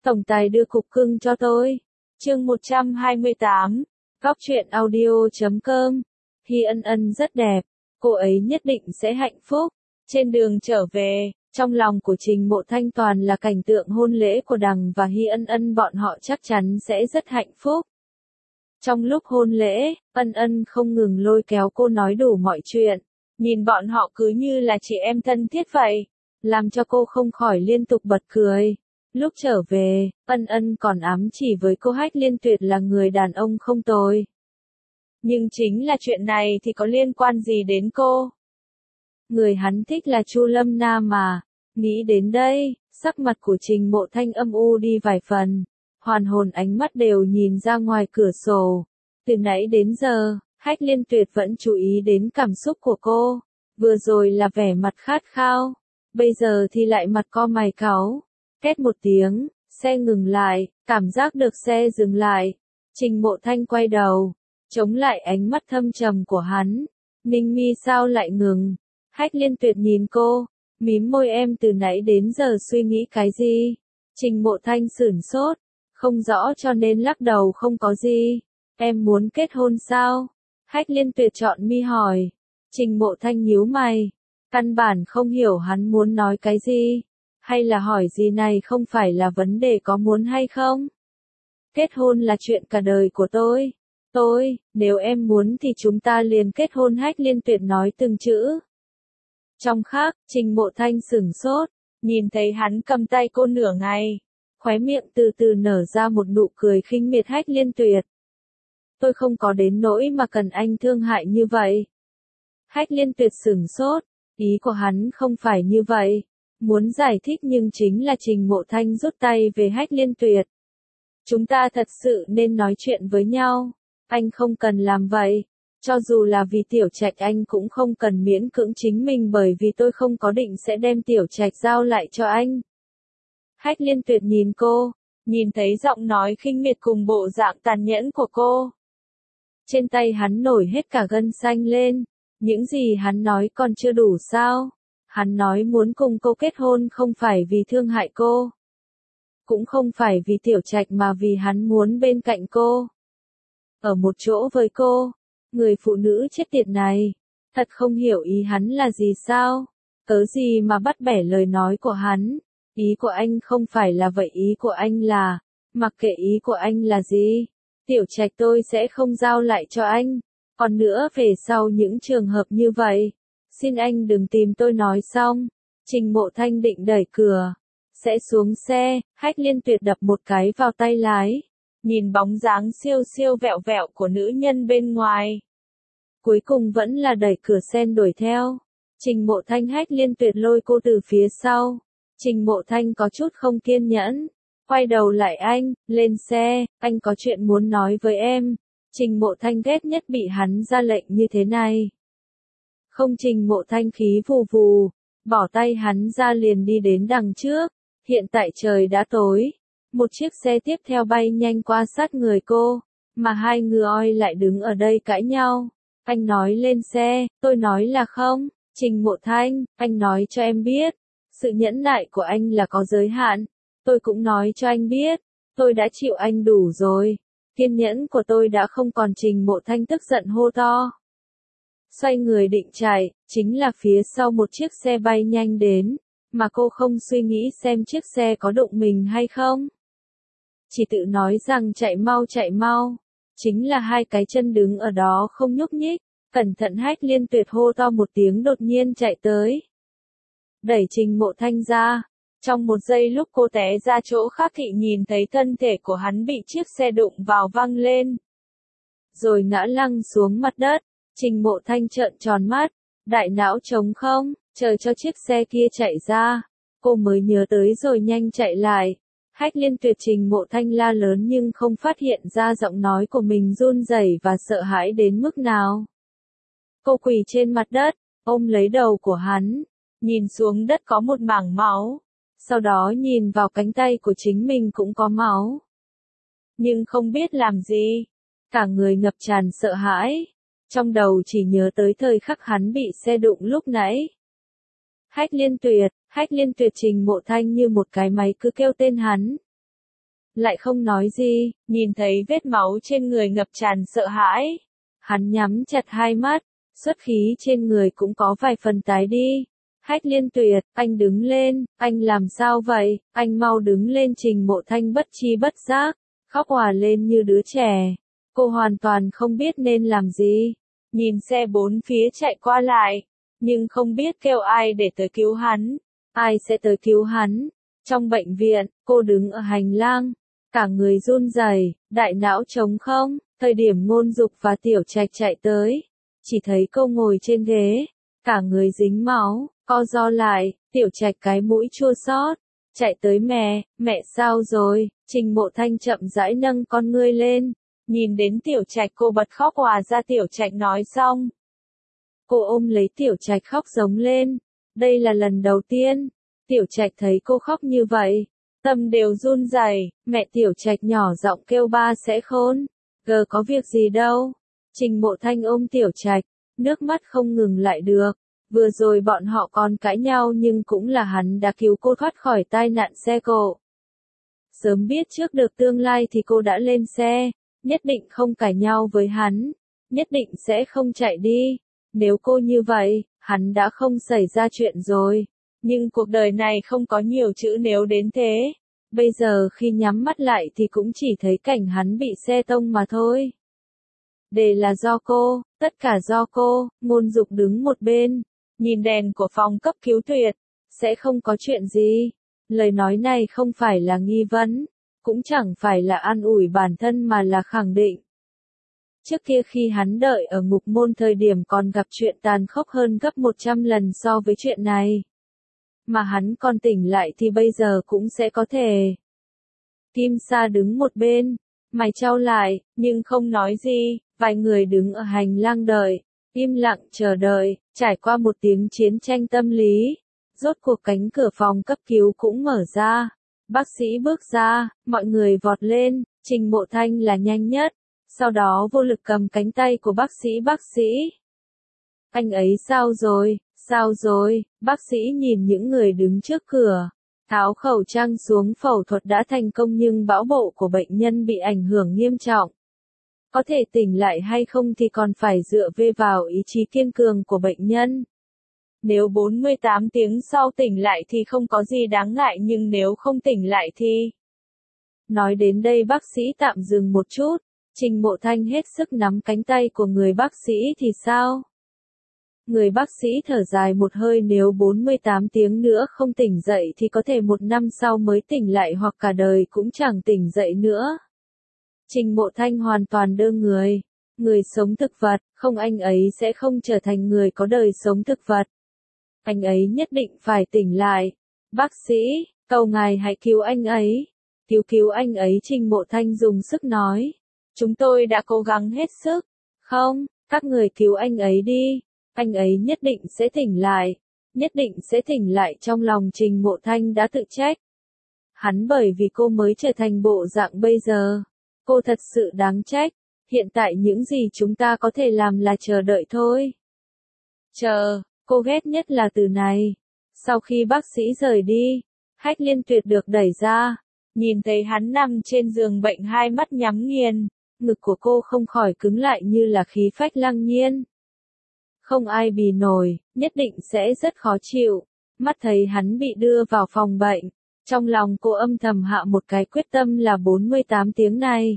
Tổng tài đưa cục cưng cho tôi. Chương 128, Góc truyện audio.com. Hi Ân Ân rất đẹp, cô ấy nhất định sẽ hạnh phúc. Trên đường trở về, trong lòng của Trình Mộ Thanh toàn là cảnh tượng hôn lễ của Đằng và Hi Ân Ân, bọn họ chắc chắn sẽ rất hạnh phúc. Trong lúc hôn lễ, Ân Ân không ngừng lôi kéo cô nói đủ mọi chuyện, nhìn bọn họ cứ như là chị em thân thiết vậy, làm cho cô không khỏi liên tục bật cười. Lúc trở về, Ân Ân còn ám chỉ với cô Hách Liên Tuyệt là người đàn ông không tồi. Nhưng chính là chuyện này thì có liên quan gì đến cô? Người hắn thích là Chu Lâm Nam mà. Nghĩ đến đây, sắc mặt của Trình Mộ Thanh âm u đi vài phần, hoàn hồn ánh mắt đều nhìn ra ngoài cửa sổ. Từ nãy đến giờ, Hách Liên Tuyệt vẫn chú ý đến cảm xúc của cô. Vừa rồi là vẻ mặt khát khao, bây giờ thì lại mặt co mày cáu. Két một tiếng, xe ngừng lại, cảm giác được xe dừng lại. Trình Mộ Thanh quay đầu, chống lại ánh mắt thâm trầm của hắn. Ninh mi sao lại ngừng? Hách Liên Tuyệt nhìn cô, mím môi, em từ nãy đến giờ suy nghĩ cái gì? Trình Mộ Thanh sửng sốt, không rõ cho nên lắc đầu, không có gì. Em muốn kết hôn sao? Hách Liên Tuyệt chọn mi hỏi. Trình Mộ Thanh nhíu mày, căn bản không hiểu hắn muốn nói cái gì. Hay là hỏi gì này không phải là vấn đề có muốn hay không? Kết hôn là chuyện cả đời của tôi. Nếu em muốn thì chúng ta liền kết hôn, Hách Liên Tuyệt nói từng chữ. Trong khác, Trình Mộ Thanh sửng sốt, nhìn thấy hắn cầm tay cô nửa ngày, khóe miệng từ từ nở ra một nụ cười khinh miệt. Hách Liên Tuyệt, tôi không có đến nỗi mà cần anh thương hại như vậy. Hách Liên Tuyệt sửng sốt, ý của hắn không phải như vậy. Muốn giải thích nhưng chính là Trình Mộ Thanh rút tay về Hách Liên Tuyệt. Chúng ta thật sự nên nói chuyện với nhau, anh không cần làm vậy. Cho dù là vì Tiểu Trạch anh cũng không cần miễn cưỡng chính mình, bởi vì tôi không có định sẽ đem Tiểu Trạch giao lại cho anh. Hách Liên Tuyệt nhìn cô, nhìn thấy giọng nói khinh miệt cùng bộ dạng tàn nhẫn của cô. Trên tay hắn nổi hết cả gân xanh lên, những gì hắn nói còn chưa đủ sao? Hắn nói muốn cùng cô kết hôn không phải vì thương hại cô, cũng không phải vì Tiểu Trạch, mà vì hắn muốn bên cạnh cô, ở một chỗ với cô. Người phụ nữ chết tiệt này, thật không hiểu ý hắn là gì sao? Cớ gì mà bắt bẻ lời nói của hắn? Ý của anh không phải là vậy, ý của anh là, mặc kệ ý của anh là gì, Tiểu Trạch tôi sẽ không giao lại cho anh. Còn nữa, về sau những trường hợp như vậy, xin anh đừng tìm tôi. Nói xong, Trình Mộ Thanh định đẩy cửa, sẽ xuống xe. Hách Liên Tuyệt đập một cái vào tay lái, nhìn bóng dáng siêu siêu vẹo vẹo của nữ nhân bên ngoài. Cuối cùng vẫn là đẩy cửa xe đuổi theo. Trình Mộ Thanh, Hách Liên Tuyệt lôi cô từ phía sau. Trình Mộ Thanh có chút không kiên nhẫn, quay đầu lại, anh, lên xe, anh có chuyện muốn nói với em. Trình Mộ Thanh ghét nhất bị hắn ra lệnh như thế này. Không, Trình Mộ Thanh khí vù vù, bỏ tay hắn ra liền đi đến đằng trước. Hiện tại trời đã tối, một chiếc xe tiếp theo bay nhanh qua sát người cô, mà hai người lại đứng ở đây cãi nhau. Anh nói lên xe, tôi nói là không. Trình Mộ Thanh, anh nói cho em biết, sự nhẫn nại của anh là có giới hạn. Tôi cũng nói cho anh biết, tôi đã chịu anh đủ rồi. Kiên nhẫn của tôi đã không còn. Trình Mộ Thanh tức giận hô to. Xoay người định chạy, chính là phía sau một chiếc xe bay nhanh đến, mà cô không suy nghĩ xem chiếc xe có đụng mình hay không. Chỉ tự nói rằng chạy mau, chính là hai cái chân đứng ở đó không nhúc nhích. Cẩn thận, Hách Liên Tuyệt hô to một tiếng, đột nhiên chạy tới, đẩy Trình Mộ Thanh ra. Trong một giây lúc cô té ra chỗ khác thì nhìn thấy thân thể của hắn bị chiếc xe đụng vào, văng lên, rồi ngã lăn xuống mặt đất. Trình Mộ Thanh trợn tròn mắt, đại não trống không, chờ cho chiếc xe kia chạy ra, cô mới nhớ tới rồi nhanh chạy lại. Hách Liên Tuyệt, Trình Mộ Thanh la lớn nhưng không phát hiện ra giọng nói của mình run rẩy và sợ hãi đến mức nào. Cô quỳ trên mặt đất, ôm lấy đầu của hắn, nhìn xuống đất có một mảng máu, sau đó nhìn vào cánh tay của chính mình cũng có máu. Nhưng không biết làm gì, cả người ngập tràn sợ hãi, trong đầu chỉ nhớ tới thời khắc hắn bị xe đụng lúc nãy. Hách Liên Tuyệt, Trình Mộ Thanh như một cái máy cứ kêu tên hắn. lại không nói gì, nhìn thấy vết máu trên người ngập tràn sợ hãi. Hắn nhắm chặt hai mắt, xuất khí trên người cũng có vài phần tái đi. Hách Liên Tuyệt, anh đứng lên, anh làm sao vậy, anh mau đứng lên. Trình Mộ Thanh bất chi bất giác, khóc òa lên như đứa trẻ. Cô hoàn toàn không biết nên làm gì, nhìn xe bốn phía chạy qua lại, nhưng không biết kêu ai để tới cứu hắn, ai sẽ tới cứu hắn. Trong bệnh viện, cô đứng ở hành lang, cả người run rẩy, đại não trống không. Thời điểm Ngôn Dục và Tiểu Trạch chạy tới, chỉ thấy cô ngồi trên ghế, cả người dính máu, co ro lại. Tiểu Trạch cái mũi chua xót, chạy tới mẹ sao rồi? Trình Mộ Thanh chậm rãi nâng con ngươi lên, nhìn đến Tiểu Trạch cô bật khóc òa ra. Tiểu Trạch nói xong, cô ôm lấy Tiểu Trạch khóc giống lên. Đây là lần đầu tiên Tiểu Trạch thấy cô khóc như vậy, tâm đều run rẩy. Mẹ. Tiểu Trạch nhỏ giọng kêu ba sẽ khôn. Có việc gì đâu. Trình Mộ Thanh ôm Tiểu Trạch, nước mắt không ngừng lại được. Vừa rồi bọn họ còn cãi nhau nhưng cũng là hắn đã cứu cô thoát khỏi tai nạn xe cộ. Sớm biết trước được tương lai thì cô đã lên xe, nhất định không cãi nhau với hắn, nhất định sẽ không chạy đi. Nếu cô như vậy, hắn đã không xảy ra chuyện rồi. Nhưng cuộc đời này không có nhiều chữ nếu đến thế. Bây giờ khi nhắm mắt lại thì cũng chỉ thấy cảnh hắn bị xe tông mà thôi. Đều là do cô, tất cả do cô. Ngôn Dục đứng một bên, nhìn đèn của phòng cấp cứu. Tuyệt, sẽ không có chuyện gì. Lời nói này không phải là nghi vấn, cũng chẳng phải là an ủi bản thân mà là khẳng định. Trước kia khi hắn đợi ở ngục môn thời điểm còn gặp chuyện tàn khốc hơn gấp 100 lần so với chuyện này. Mà hắn còn tỉnh lại thì bây giờ cũng sẽ có thể. Kim Sa đứng một bên, mày chau lại, nhưng không nói gì. Vài người đứng ở hành lang đợi, im lặng chờ đợi. Trải qua một tiếng chiến tranh tâm lý, rốt cuộc cánh cửa phòng cấp cứu cũng mở ra. Bác sĩ bước ra, mọi người vọt lên. Trình Mộ Thanh là nhanh nhất, sau đó vô lực cầm cánh tay của bác sĩ. Bác sĩ, anh ấy sao rồi? Sao rồi? Bác sĩ nhìn những người đứng trước cửa, tháo khẩu trang xuống. Phẫu thuật đã thành công nhưng bão bộ của bệnh nhân bị ảnh hưởng nghiêm trọng. Có thể tỉnh lại hay không thì còn phải dựa vào ý chí kiên cường của bệnh nhân. Nếu 48 tiếng sau tỉnh lại thì không có gì đáng ngại, nhưng nếu không tỉnh lại thì... Nói đến đây bác sĩ tạm dừng một chút. Trình Mộ Thanh hết sức nắm cánh tay của người bác sĩ. Thì sao? Người bác sĩ thở dài một hơi. Nếu 48 tiếng nữa không tỉnh dậy thì có thể 1 năm sau mới tỉnh lại, hoặc cả đời cũng chẳng tỉnh dậy nữa. Trình Mộ Thanh hoàn toàn đơ người. Người sống thực vật, không, anh ấy sẽ không trở thành người có đời sống thực vật. Anh ấy nhất định phải tỉnh lại. Bác sĩ, cầu ngài hãy cứu anh ấy. Cứu anh ấy. Trình Mộ Thanh dùng sức nói. Chúng tôi đã cố gắng hết sức. Không, các người cứu anh ấy đi. Anh ấy nhất định sẽ tỉnh lại. Nhất định sẽ tỉnh lại. Trong lòng Trình Mộ Thanh đã tự trách hắn bởi vì cô mới trở thành bộ dạng bây giờ. Cô thật sự đáng trách. Hiện tại những gì chúng ta có thể làm là chờ đợi thôi. Chờ, cô ghét nhất là từ này. Sau khi bác sĩ rời đi, Hách Liên Tuyệt được đẩy ra. Nhìn thấy hắn nằm trên giường bệnh hai mắt nhắm nghiền, ngực của cô không khỏi cứng lại như là khí phách lăng nhiên. Không ai bì nổi, nhất định sẽ rất khó chịu. Mắt thấy hắn bị đưa vào phòng bệnh, trong lòng cô âm thầm hạ một cái quyết tâm là 48 tiếng này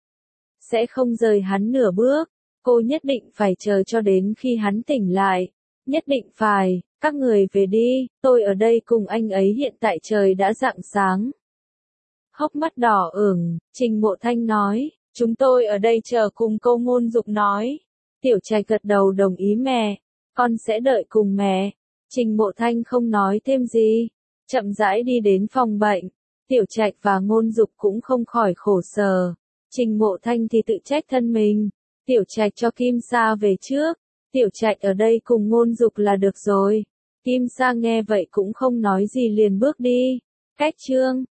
sẽ không rời hắn nửa bước. Cô nhất định phải chờ cho đến khi hắn tỉnh lại. Nhất định phải. Các người về đi, tôi ở đây cùng anh ấy. Hiện tại trời đã rạng sáng. Hốc mắt đỏ ửng, Trình Mộ Thanh nói, chúng tôi ở đây chờ cùng cô. Ngôn Dục nói. Tiểu Trạch gật đầu đồng ý. Mẹ, con sẽ đợi cùng mẹ. Trình Mộ Thanh không nói thêm gì, chậm rãi đi đến phòng bệnh. Tiểu Trạch và Ngôn Dục cũng không khỏi khổ sở. Trình Mộ Thanh thì tự trách thân mình. Tiểu Trạch cho Kim Sa về trước. Tiểu Trạch ở đây cùng Ngôn Dục là được rồi. Kim Sa nghe vậy cũng không nói gì liền bước đi. Cách chương